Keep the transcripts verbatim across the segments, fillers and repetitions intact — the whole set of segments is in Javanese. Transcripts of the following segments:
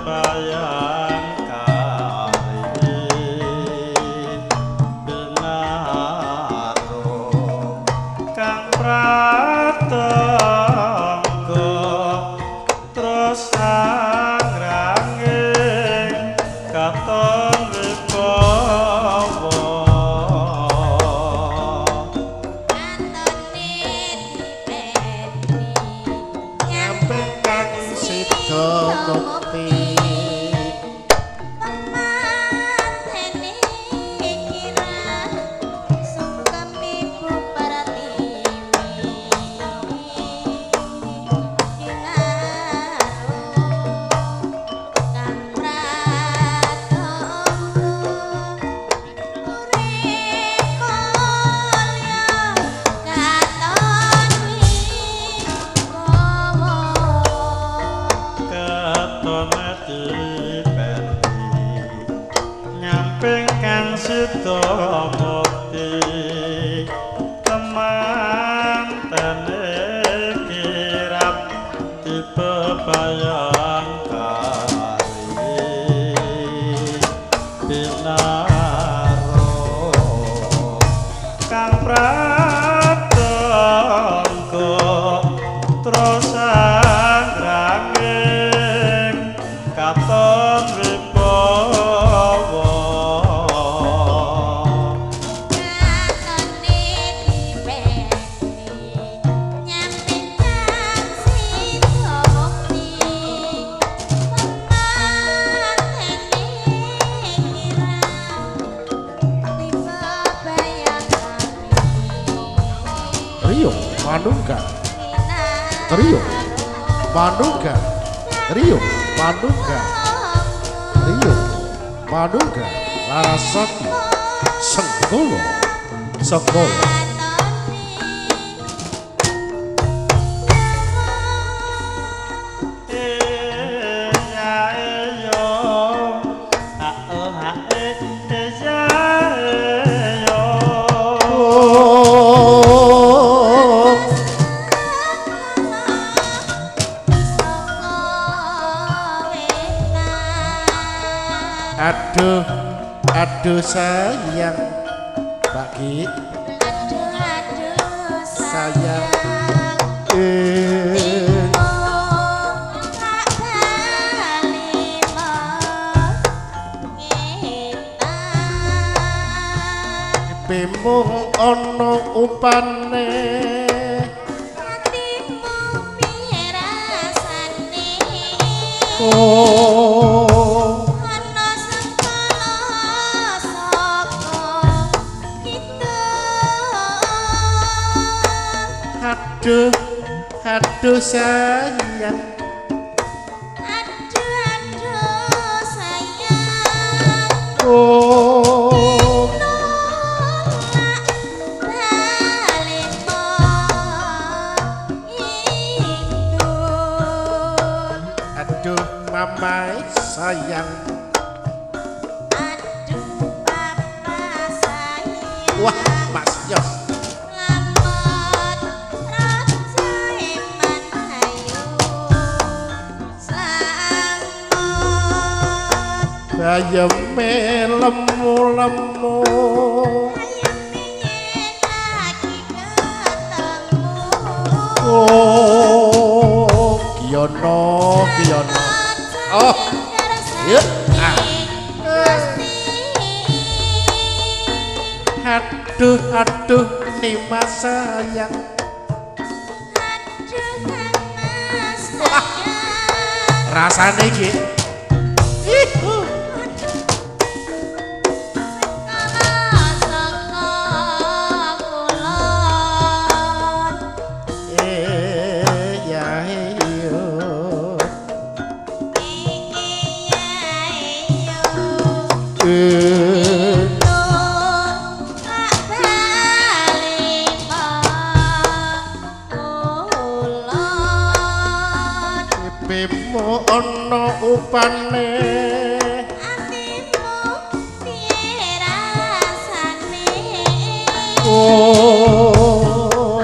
bebayang kali binaro kang pratangga terus sangranging katon wibawa Mukti pematene kira sungkem ibu Paratiwi kang pratangga urip mulya katon wibawa katone dipeni nyamping kang sida mukti temantene kirap dibebayang kali binaro kang pratangga terus sangranging katon wibawa katone dipeni nyamping kang sida mukti pematene kira dibebayang Rio Manungga Rio Manungga Rio Manungga Rio Manungga Larasati Senggolo Senggolo Aduh, aduh sayang bagi aduh sayang sayang eh, bimung ono upane oh aduh aduh sayang aduh aduh sayang oh aduh mamai sayang aduh papa sayang wah Mas Yos Selamat Raja Eman Hayu Selamat bayeme lemu lemu Ayo pengen lagi ketemu oh Kiyono Kiyono oh yuk ah aduh aduh nih mas sayang aduh mama sayang rasane iki ihu eh ya iyo eh bimo ono upane oh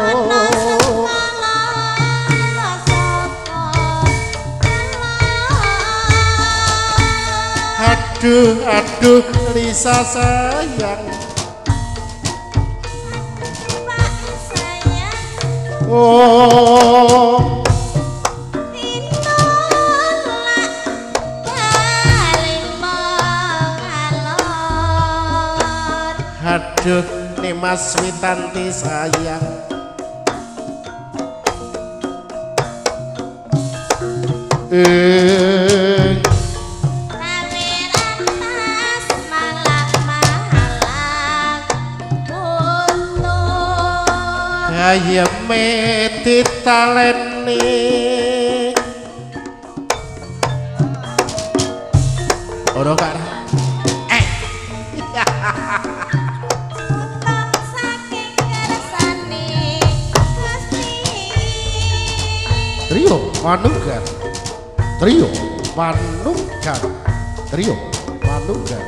Aduh aduh Lisa sayang. Pak sayang Oh tinolak paling mengalor. aduh Nimas Witanti sayang. Eh Rawirantas malang-malang butuh. ayeme ditaleni. Ora gak eh Potong saking kersane Gusti. Trio Manunggal. Trio Manunggal. Trio Manunggal.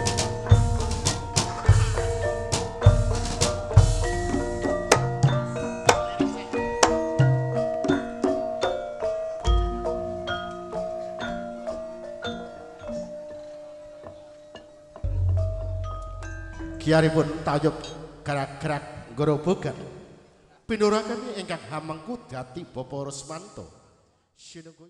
Kiaripun tayub gerak-gerak gorobogan pinurakan ingkang hamengku dadi Bapa Rusmanto. Sinuhun